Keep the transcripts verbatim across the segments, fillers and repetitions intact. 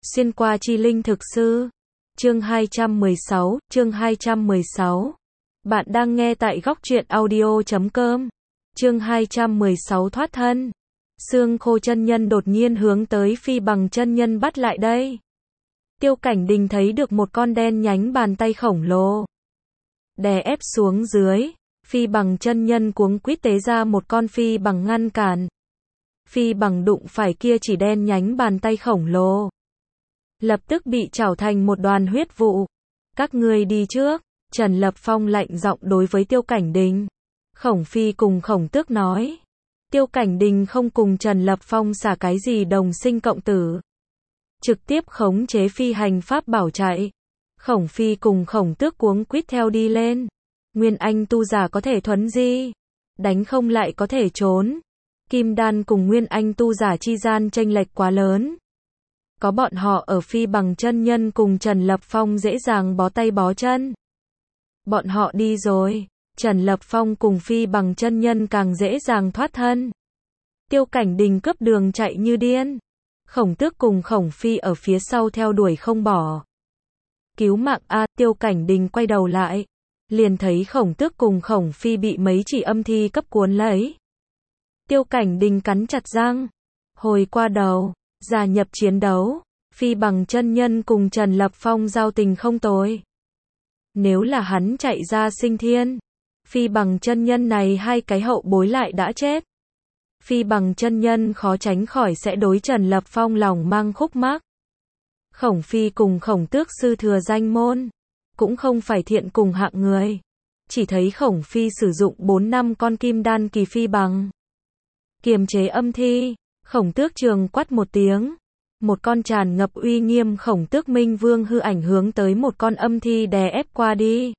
Xuyên qua chi linh thực sư. Chương hai trăm mười sáu, chương hai trăm mười sáu. Bạn đang nghe tại góc truyện audio chấm com. Chương hai trăm mười sáu thoát thân. Xương Khô chân nhân đột nhiên hướng tới Phi Bằng chân nhân bắt lại đây. Tiêu Cảnh Đình thấy được một con đen nhánh bàn tay khổng lồ đè ép xuống dưới, Phi Bằng chân nhân cuống quýt tế ra một con phi bằng ngăn cản. Phi bằng đụng phải kia chỉ đen nhánh bàn tay khổng lồ, lập tức bị chảo thành một đoàn huyết vụ. Các ngươi đi trước, Trần Lập Phong lạnh giọng đối với Tiêu Cảnh Đình. Khổng Phi cùng Khổng Tước nói. Tiêu Cảnh Đình không cùng Trần Lập Phong xả cái gì đồng sinh cộng tử, trực tiếp khống chế phi hành pháp bảo chạy. Khổng Phi cùng Khổng Tước cuống quýt theo đi lên. Nguyên Anh tu giả có thể thuấn di, đánh không lại có thể trốn. Kim Đan cùng Nguyên Anh tu giả chi gian chênh lệch quá lớn. Có bọn họ ở, Phi Bằng chân nhân cùng Trần Lập Phong dễ dàng bó tay bó chân. Bọn họ đi rồi, Trần Lập Phong cùng Phi Bằng chân nhân càng dễ dàng thoát thân. Tiêu Cảnh Đình cướp đường chạy như điên. Khổng Tước cùng Khổng Phi ở phía sau theo đuổi không bỏ. Cứu mạng a, Tiêu Cảnh Đình quay đầu lại, liền thấy Khổng Tước cùng Khổng Phi bị mấy chỉ âm thi cấp cuốn lấy. Tiêu Cảnh Đình cắn chặt răng, hồi qua đầu, gia nhập chiến đấu. Phi Bằng chân nhân cùng Trần Lập Phong giao tình không tồi. Nếu là hắn chạy ra sinh thiên, Phi Bằng chân nhân này hai cái hậu bối lại đã chết. Phi Bằng chân nhân khó tránh khỏi sẽ đối Trần Lập Phong lòng mang khúc mắc. Khổng Phi cùng Khổng Tước sư thừa danh môn, cũng không phải thiện cùng hạng người. Chỉ thấy Khổng Phi sử dụng bốn năm con kim đan kỳ phi bằng kiềm chế âm thi. Khổng Tước trường quát một tiếng, một con tràn ngập uy nghiêm Khổng Tước Minh Vương hư ảnh hướng tới một con âm thi đè ép qua đi.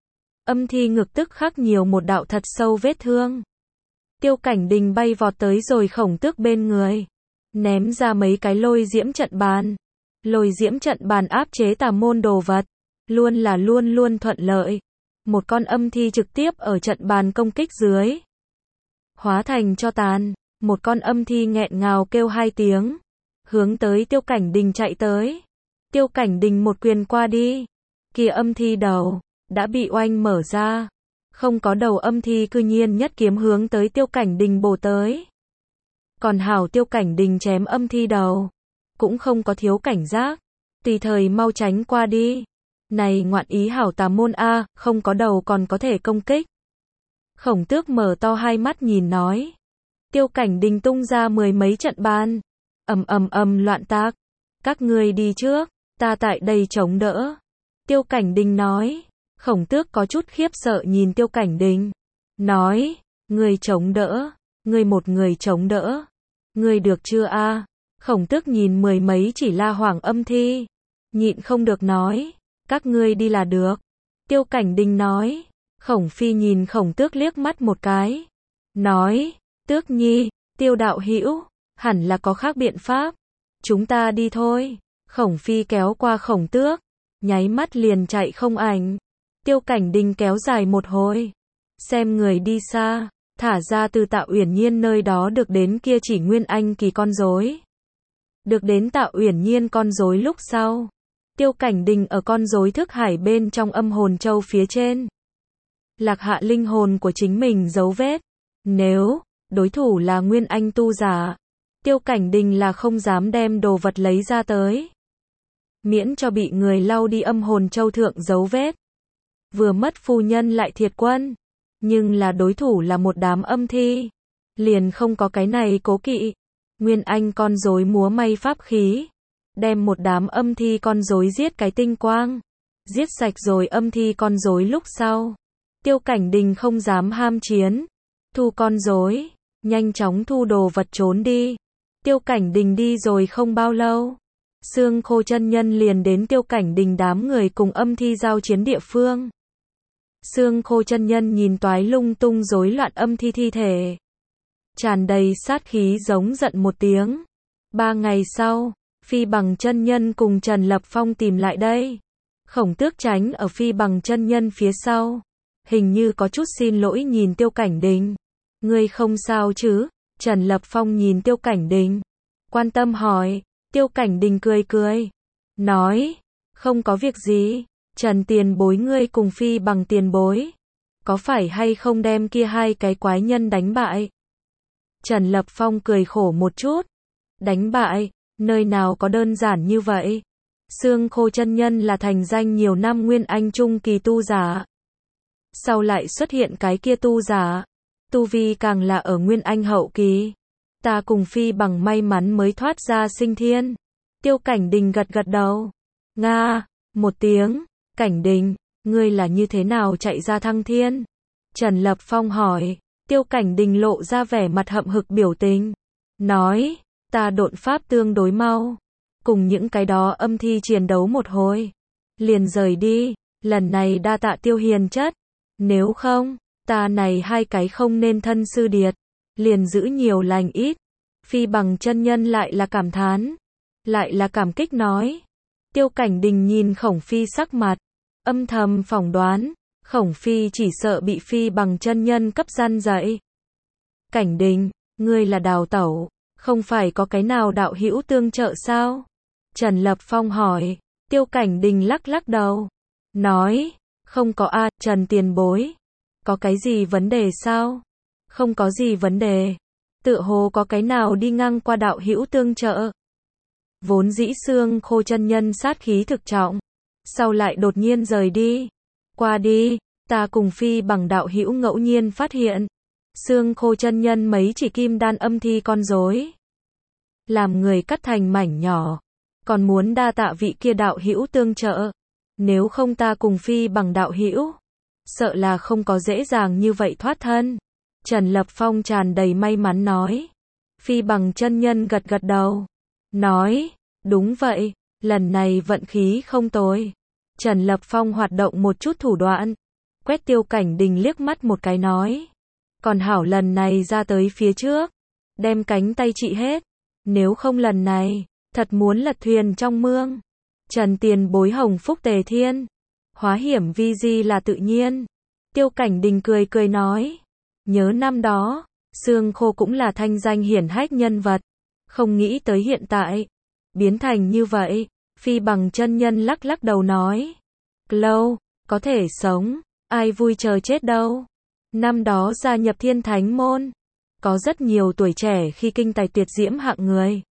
Âm thi ngực tức khắc nhiều một đạo thật sâu vết thương. Tiêu Cảnh Đình bay vọt tới rồi Khổng Tước bên người, ném ra mấy cái lôi diễm trận bàn. Lôi diễm trận bàn áp chế tà môn đồ vật, luôn là luôn luôn thuận lợi. Một con âm thi trực tiếp ở trận bàn công kích dưới, hóa thành cho tàn. Một con âm thi nghẹn ngào kêu hai tiếng, hướng tới Tiêu Cảnh Đình chạy tới. Tiêu Cảnh Đình một quyền qua đi, kia âm thi đầu đã bị oanh mở ra. Không có đầu âm thi cư nhiên nhất kiếm hướng tới Tiêu Cảnh Đình bổ tới. Còn hảo Tiêu Cảnh Đình chém âm thi đầu, cũng không có thiếu cảnh giác, tùy thời mau tránh qua đi. Này ngoạn ý hảo tà môn a, không có đầu còn có thể công kích. Khổng Tước mở to hai mắt nhìn nói. Tiêu Cảnh Đình tung ra mười mấy trận bàn, ầm ầm ầm loạn tác. Các ngươi đi trước, ta tại đây chống đỡ. Tiêu Cảnh Đình nói. Khổng Tước có chút khiếp sợ nhìn Tiêu Cảnh Đình, nói, ngươi chống đỡ, ngươi một người chống đỡ, ngươi được chưa a? Khổng Tước nhìn mười mấy chỉ la hoàng âm thi, nhịn không được nói, các ngươi đi là được. Tiêu Cảnh Đình nói. Khổng Phi nhìn Khổng Tước liếc mắt một cái, nói, Tước nhi, Tiêu đạo hữu, hẳn là có khác biện pháp, chúng ta đi thôi. Khổng Phi kéo qua Khổng Tước, nháy mắt liền chạy không ảnh. Tiêu Cảnh Đình kéo dài một hồi, xem người đi xa, thả ra từ Tạ Uyển Nhiên nơi đó được đến kia chỉ Nguyên Anh kỳ con rối. Được đến Tạ Uyển Nhiên con rối lúc sau, Tiêu Cảnh Đình ở con rối thức hải bên trong âm hồn châu phía trên lạc hạ linh hồn của chính mình dấu vết. Nếu đối thủ là Nguyên Anh tu giả, Tiêu Cảnh Đình là không dám đem đồ vật lấy ra tới, miễn cho bị người lau đi âm hồn châu thượng dấu vết. Vừa mất phu nhân lại thiệt quân, nhưng là đối thủ là một đám âm thi, liền không có cái này cố kỵ. Nguyên Anh con rối múa may pháp khí, đem một đám âm thi con rối giết cái tinh quang. Giết sạch rồi âm thi con rối lúc sau, Tiêu Cảnh Đình không dám ham chiến, thu con rối, nhanh chóng thu đồ vật trốn đi. Tiêu Cảnh Đình đi rồi không bao lâu, Xương Khô chân nhân liền đến Tiêu Cảnh Đình đám người cùng âm thi giao chiến địa phương. Xương Khô chân nhân nhìn toái lung tung rối loạn âm thi thi thể, tràn đầy sát khí giống giận một tiếng. Ba ngày sau, Phi Bằng chân nhân cùng Trần Lập Phong tìm lại đây. Khổng Tước tránh ở Phi Bằng chân nhân phía sau, hình như có chút xin lỗi nhìn Tiêu Cảnh Đình. Ngươi không sao chứ? Trần Lập Phong nhìn Tiêu Cảnh Đình, quan tâm hỏi. Tiêu Cảnh Đình cười cười, nói, không có việc gì, Trần tiền bối ngươi cùng Phi Bằng tiền bối, có phải hay không đem kia hai cái quái nhân đánh bại? Trần Lập Phong cười khổ một chút, đánh bại, nơi nào có đơn giản như vậy? Xương Khô chân nhân là thành danh nhiều năm nguyên anh trung kỳ tu giả. Sau lại xuất hiện cái kia tu giả, tu vi càng là ở nguyên anh hậu kỳ. Ta cùng Phi Bằng may mắn mới thoát ra sinh thiên. Tiêu Cảnh Đình gật gật đầu. Nga, một tiếng, Cảnh Đình, ngươi là như thế nào chạy ra thăng thiên? Trần Lập Phong hỏi. Tiêu Cảnh Đình lộ ra vẻ mặt hậm hực biểu tình. Nói, ta độn pháp tương đối mau. Cùng những cái đó âm thi chiến đấu một hồi. Liền rời đi, lần này đa tạ Tiêu hiền chất. Nếu không, ta này hai cái không nên thân sư điệt. Liền giữ nhiều lành ít. Phi Bằng chân nhân lại là cảm thán. Lại là cảm kích nói. Tiêu Cảnh Đình nhìn Khổng Phi sắc mặt. Âm thầm phỏng đoán. Khổng Phi chỉ sợ bị Phi Bằng chân nhân cấp gian dạy. Cảnh Đình, ngươi là đào tẩu, không phải có cái nào đạo hữu tương trợ sao? Trần Lập Phong hỏi. Tiêu Cảnh Đình lắc lắc đầu. Nói, không có a, Trần tiền bối. Có cái gì vấn đề sao? Không có gì vấn đề. Tựa hồ có cái nào đi ngang qua đạo hữu tương trợ. Vốn dĩ Xương Khô chân nhân sát khí thực trọng. Sau lại đột nhiên rời đi. Qua đi, ta cùng Phi Bằng đạo hữu ngẫu nhiên phát hiện. Xương Khô chân nhân mấy chỉ kim đan âm thi con rối. Làm người cắt thành mảnh nhỏ. Còn muốn đa tạ vị kia đạo hữu tương trợ. Nếu không ta cùng Phi Bằng đạo hữu. Sợ là không có dễ dàng như vậy thoát thân. Trần Lập Phong tràn đầy may mắn nói. Phi Bằng chân nhân gật gật đầu. Nói, đúng vậy, lần này vận khí không tồi. Trần Lập Phong hoạt động một chút thủ đoạn. Quét Tiêu Cảnh Đình liếc mắt một cái nói. Còn hảo lần này ra tới phía trước. Đem cánh tay trị hết. Nếu không lần này, thật muốn lật thuyền trong mương. Trần tiền bối hồng phúc tề thiên. Hóa hiểm vi di là tự nhiên. Tiêu Cảnh Đình cười cười nói. Nhớ năm đó, Xương Khô cũng là thanh danh hiển hách nhân vật. Không nghĩ tới hiện tại. Biến thành như vậy. Phi Bằng chân nhân lắc lắc đầu nói. Lâu, có thể sống. Ai vui chờ chết đâu. Năm đó gia nhập Thiên Thánh Môn. Có rất nhiều tuổi trẻ khi kinh tài tuyệt diễm hạng người.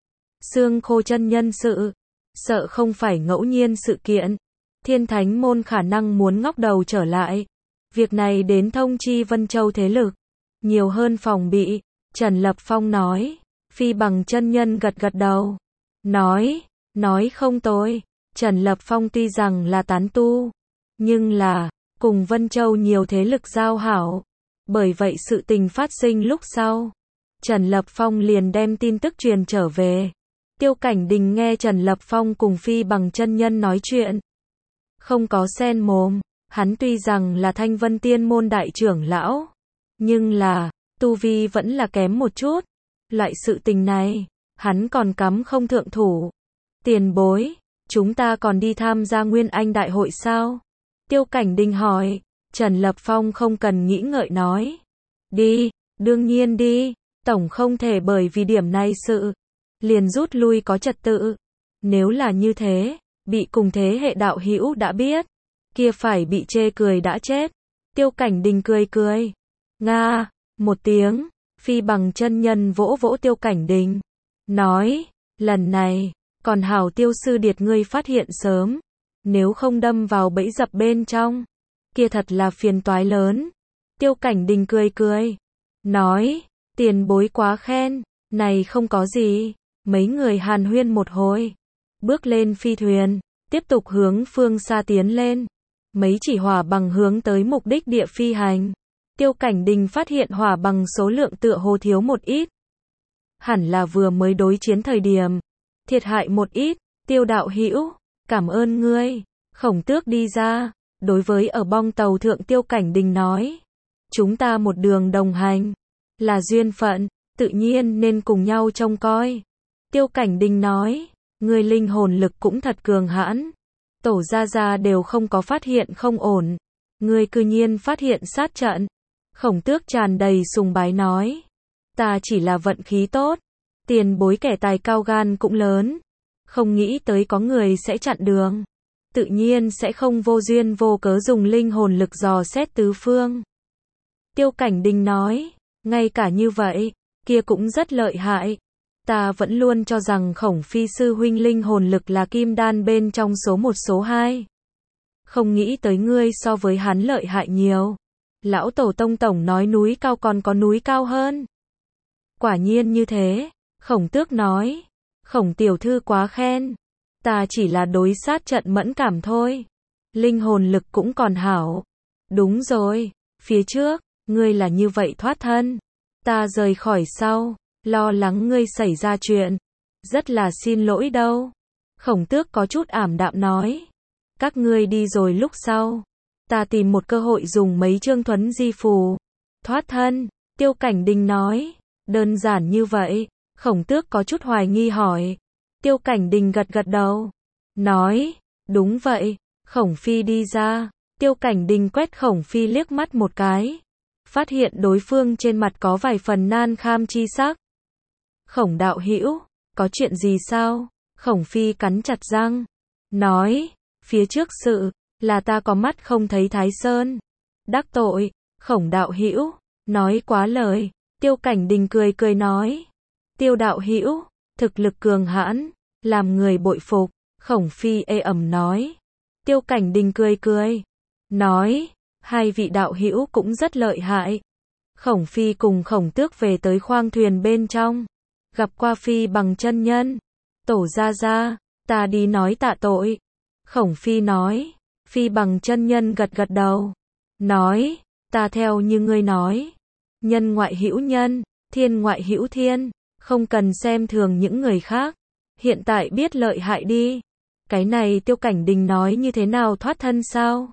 Xương Khô chân nhân sự. Sợ không phải ngẫu nhiên sự kiện. Thiên Thánh Môn khả năng muốn ngóc đầu trở lại. Việc này đến thông chi Vân Châu thế lực. Nhiều hơn phòng bị. Trần Lập Phong nói. Phi Bằng chân nhân gật gật đầu. Nói. Nói không tồi. Trần Lập Phong tuy rằng là tán tu. Nhưng là. Cùng Vân Châu nhiều thế lực giao hảo. Bởi vậy sự tình phát sinh lúc sau. Trần Lập Phong liền đem tin tức truyền trở về. Tiêu Cảnh Đình nghe Trần Lập Phong cùng Phi Bằng chân nhân nói chuyện. Không có sen mồm. Hắn tuy rằng là Thanh Vân Tiên Môn đại trưởng lão. Nhưng là, tu vi vẫn là kém một chút. Loại sự tình này, hắn còn cắm không thượng thủ. Tiền bối, chúng ta còn đi tham gia Nguyên Anh đại hội sao? Tiêu Cảnh Đình hỏi. Trần Lập Phong không cần nghĩ ngợi nói. Đi, đương nhiên đi. Tổng không thể bởi vì điểm này sự. Liền rút lui có trật tự. Nếu là như thế, bị cùng thế hệ đạo hữu đã biết. Kia phải bị chê cười đã chết. Tiêu Cảnh Đình cười cười. Nga, một tiếng. Phi Bằng chân nhân vỗ vỗ Tiêu Cảnh Đình. Nói, lần này, còn hảo Tiêu sư điệt ngươi phát hiện sớm. Nếu không đâm vào bẫy dập bên trong. Kia thật là phiền toái lớn. Tiêu Cảnh Đình cười cười. Nói, tiền bối quá khen. Này không có gì. Mấy người hàn huyên một hồi. Bước lên phi thuyền. Tiếp tục hướng phương xa tiến lên. Mấy chỉ hỏa bằng hướng tới mục đích địa phi hành. Tiêu Cảnh Đình phát hiện hỏa bằng số lượng tựa hồ thiếu một ít. Hẳn là vừa mới đối chiến thời điểm. Thiệt hại một ít. Tiêu đạo hữu, cảm ơn ngươi. Khổng Tước đi ra. Đối với ở bong tàu thượng Tiêu Cảnh Đình nói. Chúng ta một đường đồng hành. Là duyên phận. Tự nhiên nên cùng nhau trông coi. Tiêu Cảnh Đình nói. Ngươi linh hồn lực cũng thật cường hãn. Tổ gia gia đều không có phát hiện không ổn. Ngươi cư nhiên phát hiện sát trận. Khổng Tước tràn đầy sùng bái nói. Ta chỉ là vận khí tốt. Tiền bối kẻ tài cao gan cũng lớn. Không nghĩ tới có người sẽ chặn đường. Tự nhiên sẽ không vô duyên vô cớ dùng linh hồn lực dò xét tứ phương. Tiêu Cảnh Đình nói, ngay cả như vậy, kia cũng rất lợi hại. Ta vẫn luôn cho rằng Khổng Phi sư huynh linh hồn lực là kim đan bên trong số một số hai. Không nghĩ tới ngươi so với hắn lợi hại nhiều. Lão Tổ Tông Tổng nói núi cao còn có núi cao hơn. Quả nhiên như thế, Khổng Tước nói. Khổng tiểu thư quá khen. Ta chỉ là đối sát trận mẫn cảm thôi. Linh hồn lực cũng còn hảo. Đúng rồi, phía trước, ngươi là như vậy thoát thân. Ta rời khỏi sau, lo lắng ngươi xảy ra chuyện. Rất là xin lỗi đâu. Khổng Tước có chút ảm đạm nói. Các ngươi đi rồi lúc sau. Ta tìm một cơ hội dùng mấy chương thuấn di phù. Thoát thân, Tiêu Cảnh Đình nói. Đơn giản như vậy. Khổng Tước có chút hoài nghi hỏi. Tiêu Cảnh Đình gật gật đầu. Nói, đúng vậy. Khổng Phi đi ra. Tiêu Cảnh Đình quét Khổng Phi liếc mắt một cái. Phát hiện đối phương trên mặt có vài phần nan kham chi sắc. Khổng đạo hữu, có chuyện gì sao? Khổng Phi cắn chặt răng. Nói, phía trước sự, là ta có mắt không thấy Thái Sơn. Đắc tội, Khổng đạo hữu, nói quá lời. Tiêu Cảnh Đình cười cười nói. Tiêu đạo hữu, thực lực cường hãn, làm người bội phục. Khổng Phi ê ẩm nói. Tiêu Cảnh Đình cười cười. Nói, hai vị đạo hữu cũng rất lợi hại. Khổng Phi cùng Khổng Tước về tới khoang thuyền bên trong. Gặp qua Phi Bằng chân nhân. Tổ gia gia, ta đi nói tạ tội. Khổng Phi nói. Phi Bằng chân nhân gật gật đầu. Nói, ta theo như ngươi nói. Nhân ngoại hữu nhân, thiên ngoại hữu thiên. Không cần xem thường những người khác. Hiện tại biết lợi hại đi. Cái này Tiêu Cảnh Đình nói như thế nào thoát thân sao?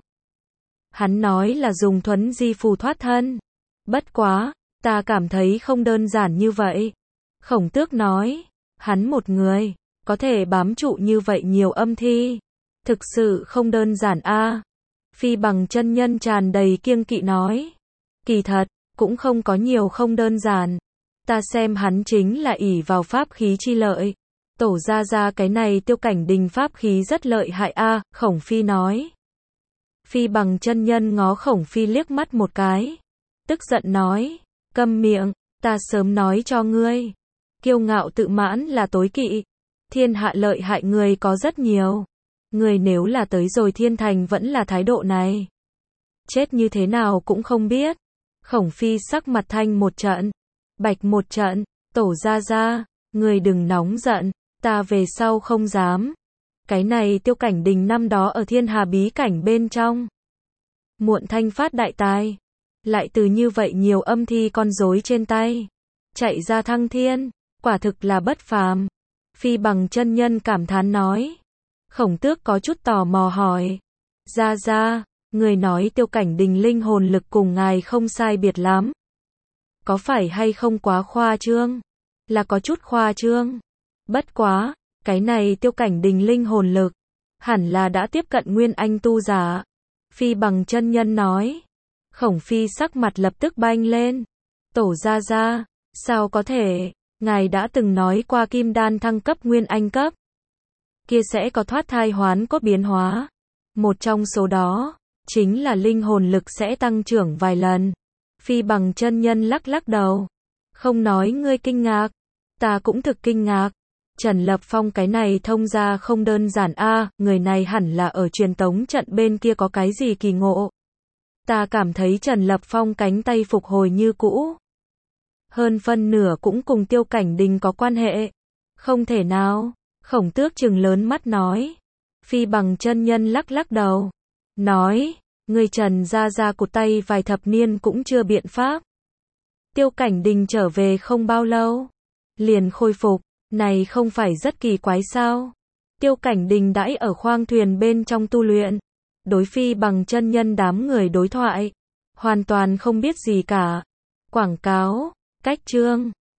Hắn nói là dùng thuấn di phù thoát thân. Bất quá, ta cảm thấy không đơn giản như vậy. Khổng Tước nói, hắn một người, có thể bám trụ như vậy nhiều âm thi. Thực sự không đơn giản a. Phi Bằng chân nhân tràn đầy kiêng kỵ nói. Kỳ thật, cũng không có nhiều không đơn giản. Ta xem hắn chính là ỷ vào pháp khí chi lợi. Tổ gia gia cái này Tiêu Cảnh Đình pháp khí rất lợi hại a. Khổng Phi nói. Phi Bằng chân nhân ngó Khổng Phi liếc mắt một cái. Tức giận nói, câm miệng, ta sớm nói cho ngươi. Kiêu ngạo tự mãn là tối kỵ. Thiên hạ lợi hại người có rất nhiều. Người nếu là tới rồi thiên thành vẫn là thái độ này. Chết như thế nào cũng không biết. Khổng Phi sắc mặt thanh một trận. Bạch một trận, tổ gia gia, người đừng nóng giận, ta về sau không dám. Cái này Tiêu Cảnh Đình năm đó ở thiên hà bí cảnh bên trong. Muộn thanh phát đại tài. Lại từ như vậy nhiều âm thi con rối trên tay. Chạy ra thăng thiên, quả thực là bất phàm. Phi Bằng chân nhân cảm thán nói. Khổng Tước có chút tò mò hỏi. Gia gia, người nói Tiêu Cảnh Đình linh hồn lực cùng ngài không sai biệt lắm. Có phải hay không quá khoa trương? Là có chút khoa trương. Bất quá, cái này Tiêu Cảnh Đình linh hồn lực, hẳn là đã tiếp cận nguyên anh tu giả. Phi Bằng chân nhân nói. Khổng Phi sắc mặt lập tức banh lên. Tổ gia gia, sao có thể, ngài đã từng nói qua kim đan thăng cấp nguyên anh cấp. Kia sẽ có thoát thai hoán cốt biến hóa. Một trong số đó, chính là linh hồn lực sẽ tăng trưởng vài lần. Phi Bằng chân nhân lắc lắc đầu. Không nói ngươi kinh ngạc. Ta cũng thực kinh ngạc. Trần Lập Phong cái này thông ra không đơn giản a, người này hẳn là ở truyền tống trận bên kia có cái gì kỳ ngộ. Ta cảm thấy Trần Lập Phong cánh tay phục hồi như cũ. Hơn phân nửa cũng cùng Tiêu Cảnh Đình có quan hệ. Không thể nào. Khổng Tước trừng lớn mắt nói. Phi Bằng chân nhân lắc lắc đầu. Nói, người Trần ra ra cụt tay vài thập niên cũng chưa biện pháp. Tiêu Cảnh Đình trở về không bao lâu. Liền khôi phục, này không phải rất kỳ quái sao. Tiêu Cảnh Đình đãi ở khoang thuyền bên trong tu luyện. Đối Phi Bằng chân nhân đám người đối thoại. Hoàn toàn không biết gì cả. Quảng cáo, cách chương.